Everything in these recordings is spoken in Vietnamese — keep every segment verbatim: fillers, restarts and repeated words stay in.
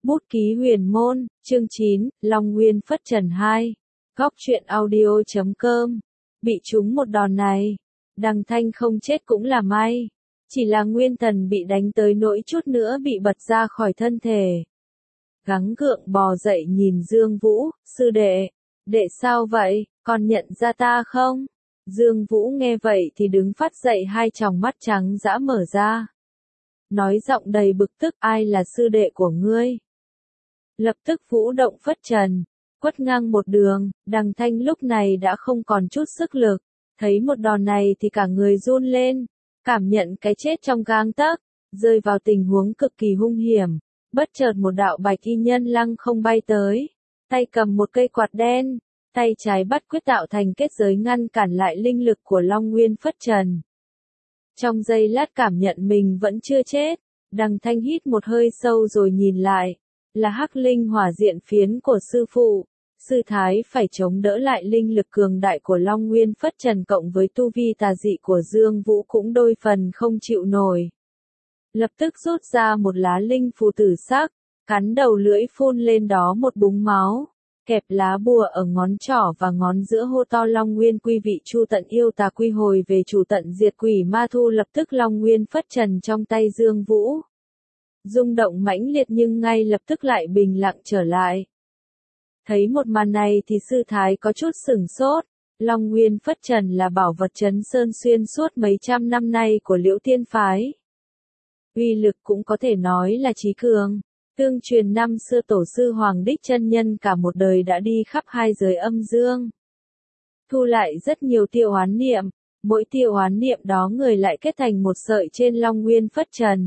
Bút ký huyền môn, chương chín, Long Nguyên Phất Trần hai. Góc truyện audio chấm com. Bị trúng một đòn này, Đằng Thanh không chết cũng là may. Chỉ là Nguyên Thần bị đánh tới nỗi chút nữa bị bật ra khỏi thân thể. Gắng gượng bò dậy nhìn Dương Vũ, sư đệ. Đệ sao vậy, còn nhận ra ta không? Dương Vũ nghe vậy thì đứng phát dậy, hai tròng mắt trắng dã mở ra. Nói giọng đầy bực tức, ai là sư đệ của ngươi? Lập tức vũ động phất trần, quất ngang một đường. Đằng Thanh lúc này đã không còn chút sức lực, thấy một đòn này thì cả người run lên, cảm nhận cái chết trong gang tấc, rơi vào tình huống cực kỳ hung hiểm. Bất chợt một đạo bạch y nhân lăng không bay tới, tay cầm một cây quạt đen, tay trái bắt quyết tạo thành kết giới ngăn cản lại linh lực của Long Nguyên Phất Trần. Trong giây lát cảm nhận mình vẫn chưa chết, Đằng Thanh hít một hơi sâu rồi nhìn lại, là hắc linh hỏa diện phiến của sư phụ. Sư Thái phải chống đỡ lại linh lực cường đại của Long Nguyên Phất Trần cộng với tu vi tà dị của Dương Vũ cũng đôi phần không chịu nổi. Lập tức rút ra một lá linh phù tử sắc, cắn đầu lưỡi phun lên đó một búng máu, kẹp lá bùa ở ngón trỏ và ngón giữa hô to Long Nguyên quy vị chu tận yêu tà quy hồi về chủ tận diệt quỷ ma thu. Lập tức Long Nguyên Phất Trần trong tay Dương Vũ rung động mãnh liệt nhưng ngay lập tức lại bình lặng trở lại. Thấy một màn này thì sư thái có chút sửng sốt. Long Nguyên Phất Trần là bảo vật trấn sơn xuyên suốt mấy trăm năm nay của Liễu Tiên phái. Uy lực cũng có thể nói là chí cường. Tương truyền năm xưa tổ sư Hoàng Đích chân nhân cả một đời đã đi khắp hai giới âm dương, thu lại rất nhiều tiêu oán niệm, mỗi tiêu oán niệm đó người lại kết thành một sợi trên Long Nguyên Phất Trần.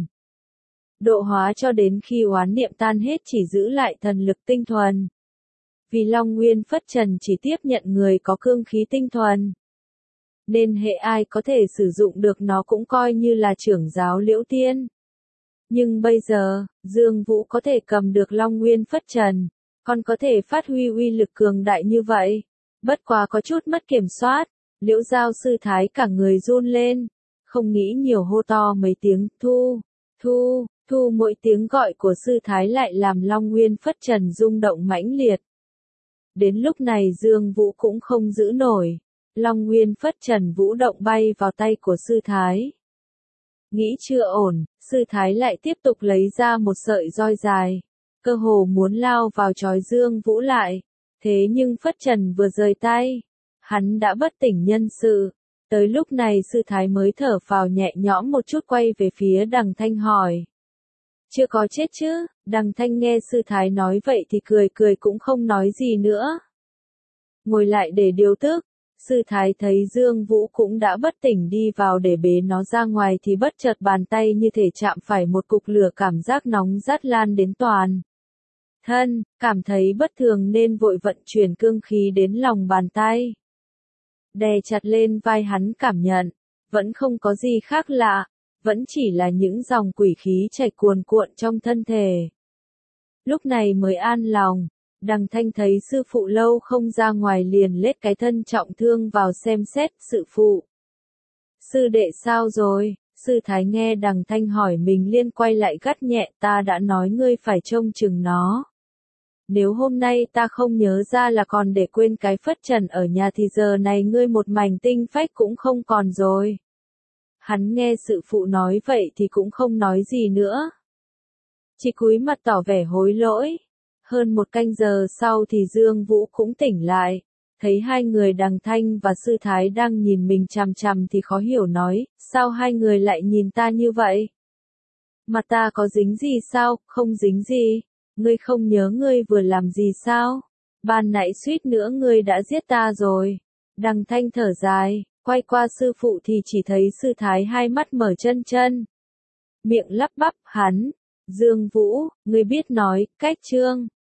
Độ hóa cho đến khi oán niệm tan hết chỉ giữ lại thần lực tinh thuần. Vì Long Nguyên Phất Trần chỉ tiếp nhận người có cương khí tinh thuần, nên hệ ai có thể sử dụng được nó cũng coi như là trưởng giáo Liễu Tiên. Nhưng bây giờ, Dương Vũ có thể cầm được Long Nguyên Phất Trần, còn có thể phát huy uy lực cường đại như vậy. Bất quá có chút mất kiểm soát, Liễu Giao sư thái cả người run lên, không nghĩ nhiều hô to mấy tiếng, thu, thu, thu. Mỗi tiếng gọi của sư thái lại làm Long Nguyên Phất Trần rung động mãnh liệt. Đến lúc này Dương Vũ cũng không giữ nổi, Long Nguyên Phất Trần vũ động bay vào tay của sư thái. Nghĩ chưa ổn, sư thái lại tiếp tục lấy ra một sợi roi dài, cơ hồ muốn lao vào trói Dương Vũ lại. Thế nhưng Phất Trần vừa rời tay, hắn đã bất tỉnh nhân sự. Tới lúc này sư thái mới thở phào nhẹ nhõm một chút, quay về phía Đằng Thanh hỏi. Chưa có chết chứ? Đằng Thanh nghe sư thái nói vậy thì cười cười cũng không nói gì nữa. Ngồi lại để điều tức. Sư thái thấy Dương Vũ cũng đã bất tỉnh đi vào để bế nó ra ngoài thì bất chợt bàn tay như thể chạm phải một cục lửa, cảm giác nóng rát lan đến toàn thân, cảm thấy bất thường nên vội vận chuyển cương khí đến lòng bàn tay. Đè chặt lên vai hắn cảm nhận, vẫn không có gì khác lạ, vẫn chỉ là những dòng quỷ khí chảy cuồn cuộn trong thân thể. Lúc này mới an lòng. Đằng Thanh thấy sư phụ lâu không ra ngoài liền lết cái thân trọng thương vào xem xét. Sư phụ, sư đệ sao rồi? Sư thái nghe Đằng Thanh hỏi mình liên quay lại gắt nhẹ, ta đã nói ngươi phải trông chừng nó. Nếu hôm nay ta không nhớ ra là còn để quên cái Phất Trần ở nhà thì giờ này ngươi một mảnh tinh phách cũng không còn rồi. Hắn nghe sư phụ nói vậy thì cũng không nói gì nữa, chỉ cúi mặt tỏ vẻ hối lỗi. Hơn một canh giờ sau thì Dương Vũ cũng tỉnh lại, thấy hai người Đằng Thanh và sư thái đang nhìn mình chằm chằm thì khó hiểu nói, sao hai người lại nhìn ta như vậy? Mặt ta có dính gì sao? Không dính gì. Ngươi không nhớ ngươi vừa làm gì sao? Ban nãy suýt nữa ngươi đã giết ta rồi. Đằng Thanh thở dài, quay qua sư phụ thì chỉ thấy sư thái hai mắt mở chân chân, miệng lắp bắp. Hắn, Dương Vũ, ngươi biết nói, cách chương.